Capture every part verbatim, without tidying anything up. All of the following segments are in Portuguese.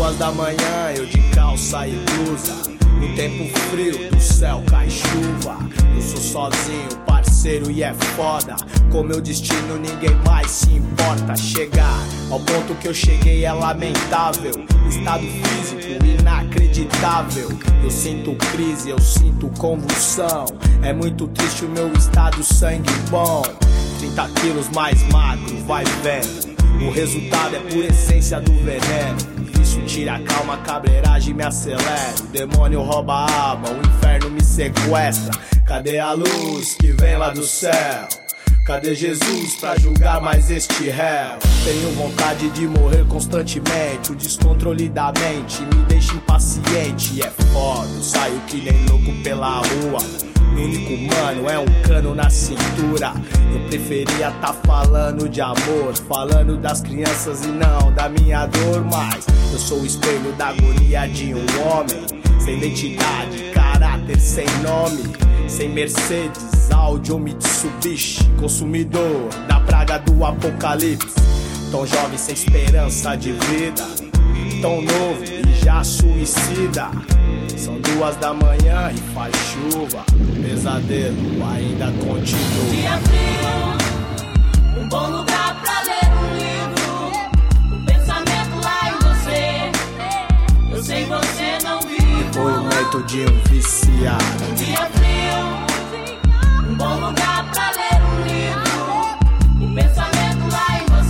duas da manhã, eu de calça e blusa. No tempo frio, do céu cai chuva. Eu sou sozinho, parceiro, e é foda. Com meu destino ninguém mais se importa. Chegar ao ponto que eu cheguei é lamentável. Estado físico inacreditável. Eu sinto crise, eu sinto convulsão. É muito triste o meu estado, sangue bom. Trinta quilos mais magro, vai vendo. O resultado é pura essência do veneno. Vício tira a calma, a cabreiragem me acelera. O demônio rouba a alma, o inferno me sequestra. Cadê a luz que vem lá do céu? Cadê Jesus pra julgar mais este réu? Tenho vontade de morrer constantemente. O descontrole da mente me deixa impaciente. É foda, eu saio que nem louco pela rua. Meu único mano é um cano na cintura. Eu preferia tá falando de amor, falando das crianças e não da minha dor. Mas eu sou o espelho da agonia de um homem sem identidade, caráter, sem nome. Sem Mercedes, Audi ou Mitsubishi. Consumidor da praga do apocalipse. Tão jovem sem esperança de vida. Tão novo e já suicida. São duas da manhã e faz chuva. O pesadelo ainda continua. Dia frio, um bom lugar pra ler um livro. O pensamento lá em você. Eu sei você não vive. Depoimento de um viciado. Dia frio, um bom lugar pra ler um livro. O pensamento lá em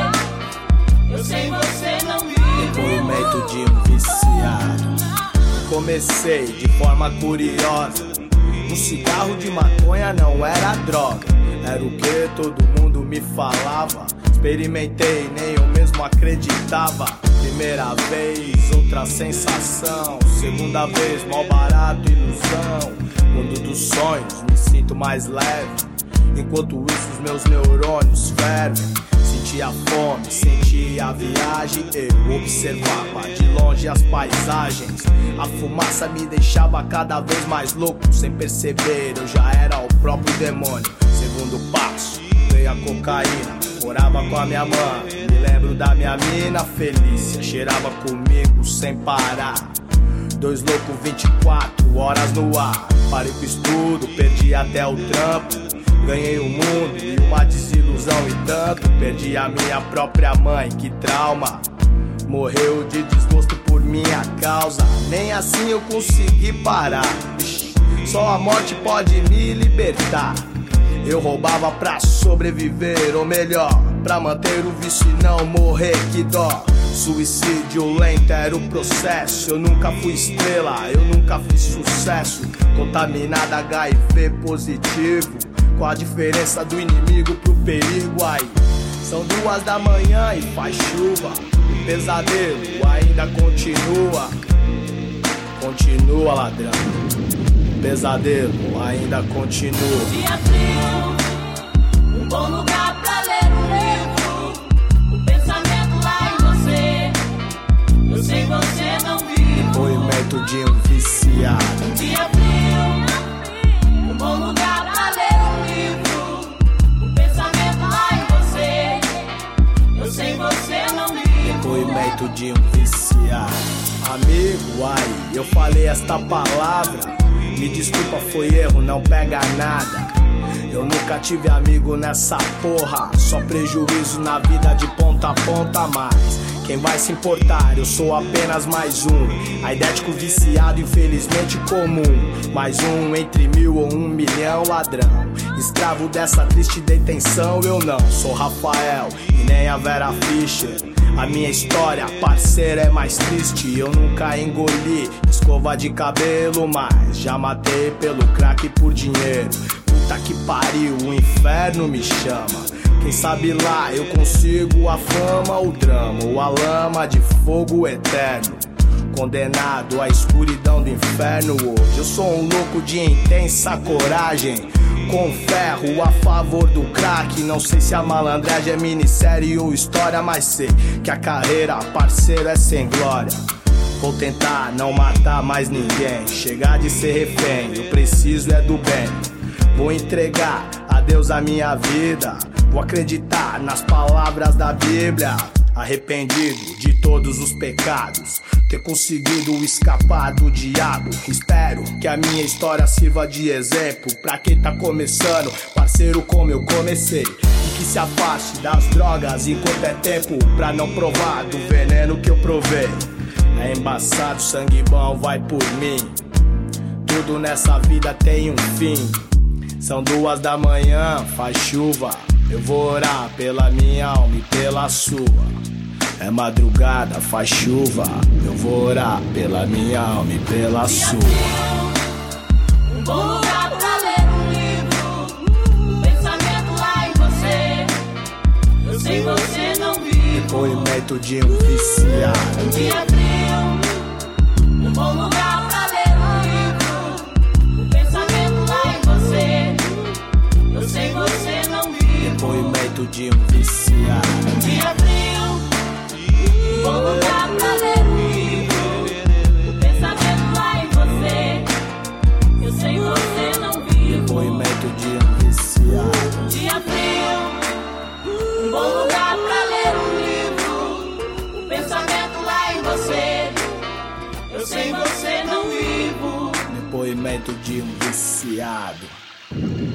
você. Eu sei você não vive. Depoimento de um viciado. Comecei de forma curiosa. Um cigarro de maconha não era droga. Era o que todo mundo me falava. Experimentei, nem eu mesmo acreditava. Primeira vez, outra sensação. Segunda vez, mal barato, ilusão. Mundo dos sonhos, me sinto mais leve. Enquanto isso os meus neurônios fervem. Sentia fome, sentia a viagem. Eu observava de longe as paisagens. A fumaça me deixava cada vez mais louco. Sem perceber, eu já era o próprio demônio. Segundo passo, veio a cocaína. Morava com a minha mãe, me lembro da minha mina Felícia. Cheirava comigo sem parar. Dois loucos, vinte e quatro horas no ar. Parei com estudo, perdi até o trampo. Ganhei o mundo e uma desilusão e tanto. Perdi a minha própria mãe, que trauma. Morreu de desgosto por minha causa. Nem assim eu consegui parar. Só a morte pode me libertar. Eu roubava pra sobreviver, ou melhor, pra manter o vício e não morrer, que dó. Suicídio lento era o processo. Eu nunca fui estrela, eu nunca fiz sucesso. Contaminada H I V positivo. Qual a diferença do inimigo pro perigo aí? São duas da manhã e faz chuva. O pesadelo ainda continua. Continua, ladrão. O pesadelo ainda continua. Dia frio, um bom lugar pra ler um livro. O pensamento lá em você. Eu sei você não vive. Depoimento de um viciado. Dia frio, um bom lugar pra ler um livro. O pensamento lá em você. Eu sei você não vive. Depoimento de um viciado. Amigo, ai, eu falei esta palavra. Me desculpa, foi erro, não pega nada. Eu nunca tive amigo nessa porra. Só prejuízo na vida de ponta a ponta, mas quem vai se importar? Eu sou apenas mais um. Aidético viciado, infelizmente comum. Mais um entre mil ou um milhão, ladrão. Escravo dessa triste detenção, eu não sou Rafael e nem a Vera Fischer. A minha história, parceira, é mais triste. Eu nunca engoli escova de cabelo, mas já matei pelo crack por dinheiro. Puta que pariu, o inferno me chama. Quem sabe lá eu consigo a fama, o drama ou a lama de fogo eterno. Condenado à escuridão do inferno hoje. Eu sou um louco de intensa coragem, com ferro a favor do crack. Não sei se a malandragem é minissérie ou história, mas sei que a carreira, parceiro, é sem glória. Vou tentar não matar mais ninguém, chegar de ser refém, eu preciso é do bem. Vou entregar a Deus a minha vida, vou acreditar nas palavras da Bíblia. arrependido de todos os pecados, ter conseguido escapar do diabo. Espero que a minha história sirva de exemplo pra quem tá começando, parceiro, como eu comecei. E que se afaste das drogas enquanto é tempo, pra não provar do veneno que eu provei. É embaçado, sangue bom vai por mim. Tudo nessa vida tem um fim. São duas da manhã, faz chuva. Eu vou orar pela minha alma e pela sua. É madrugada, faz chuva. Eu vou orar pela minha alma e pela sua. Um bom lugar pra ler um livro, um pensamento lá em você. Eu sei você não vive. Depoimento de um viciado. Um dia frio, um bom lugar pra ler um livro, um pensamento lá em você. Eu sei você não vive. Depoimento de um viciado. Um dia frio, um bom lugar pra ler um livro, um pensamento lá em você. Eu sei você não vive. Depoimento de um viciado. Um dia frio, um bom lugar pra ler um livro, um pensamento lá em você. Eu sei você não vivo. Depoimento de um viciado.